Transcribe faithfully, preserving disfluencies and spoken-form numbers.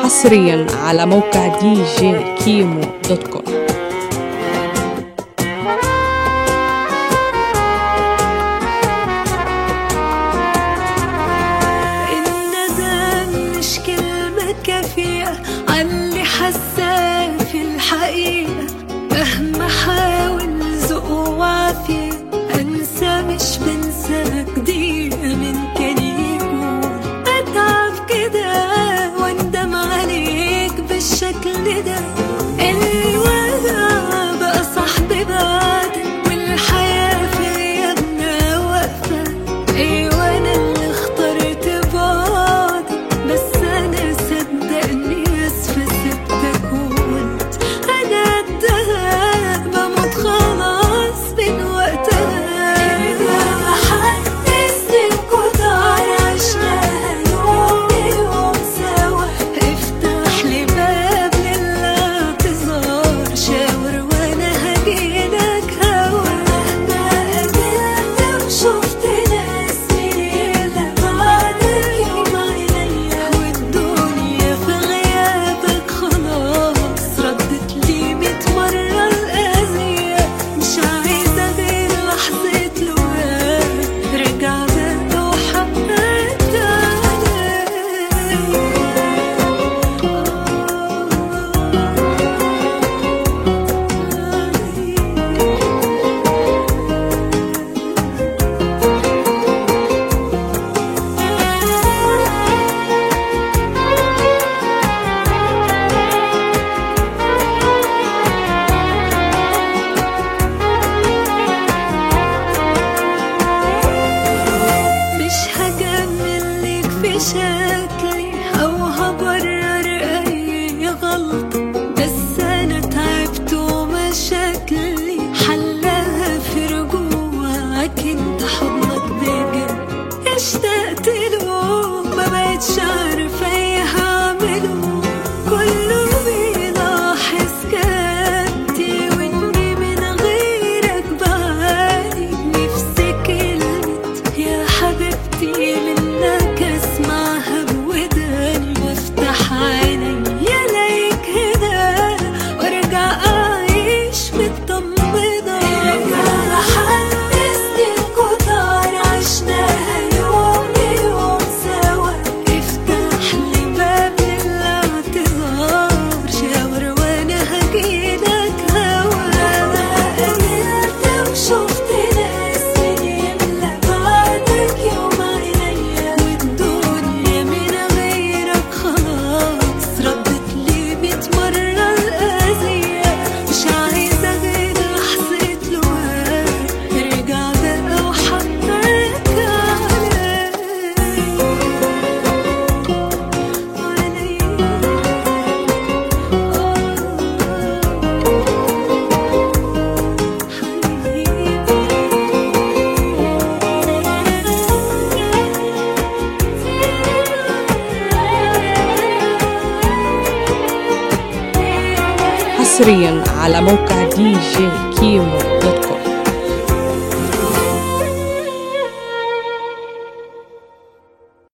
حصريا على موقع دي جي كيمو دوت كوم. الندم مش كلمة كافية عاللي حاساه في الحقيقة، مهما حاول ذوق وعافية انسى مش بنساك دقيقة من كان يكون. اتعب كده واندم عليك بالشكل ده، الوداع بقى صاحبي بعدك والحياة في يدنا واقفة. ايوه انا اللي اخترت بعدك، بس انا صدقني اسفة سبتك وقلت انا قدها بموت خلاص من وقتها. شكلي أو هبرر أي غلطة، بس أنا تعبت ومشاكلي حلها في رجوعك انت حضنك بجد. اشتقت له ما بقتش عارفة ايه هعمله، كله بيلاحظ كابتي واني من غيرك بعاني. نفسي كلمة يا حبيبتي منك اسمعها بوداني وافتح عيني يلاقيك هنا وارجع اعيش مطمنة. حسسني الكتار عشناها يوم يوم سوا، افتح لي باب للاعتذار شاور وانا هجيلك هوا. قابلت وشفت ناس يملى بعدك يوم عينيا، والدنيا من غيرك خلاص ردت لي ميت مرة الأذية. مش عايزة غير لحظة لوقت ارجع بقى وحقك عليا. حصريا على موقع دي جي كيمو دوت كوم.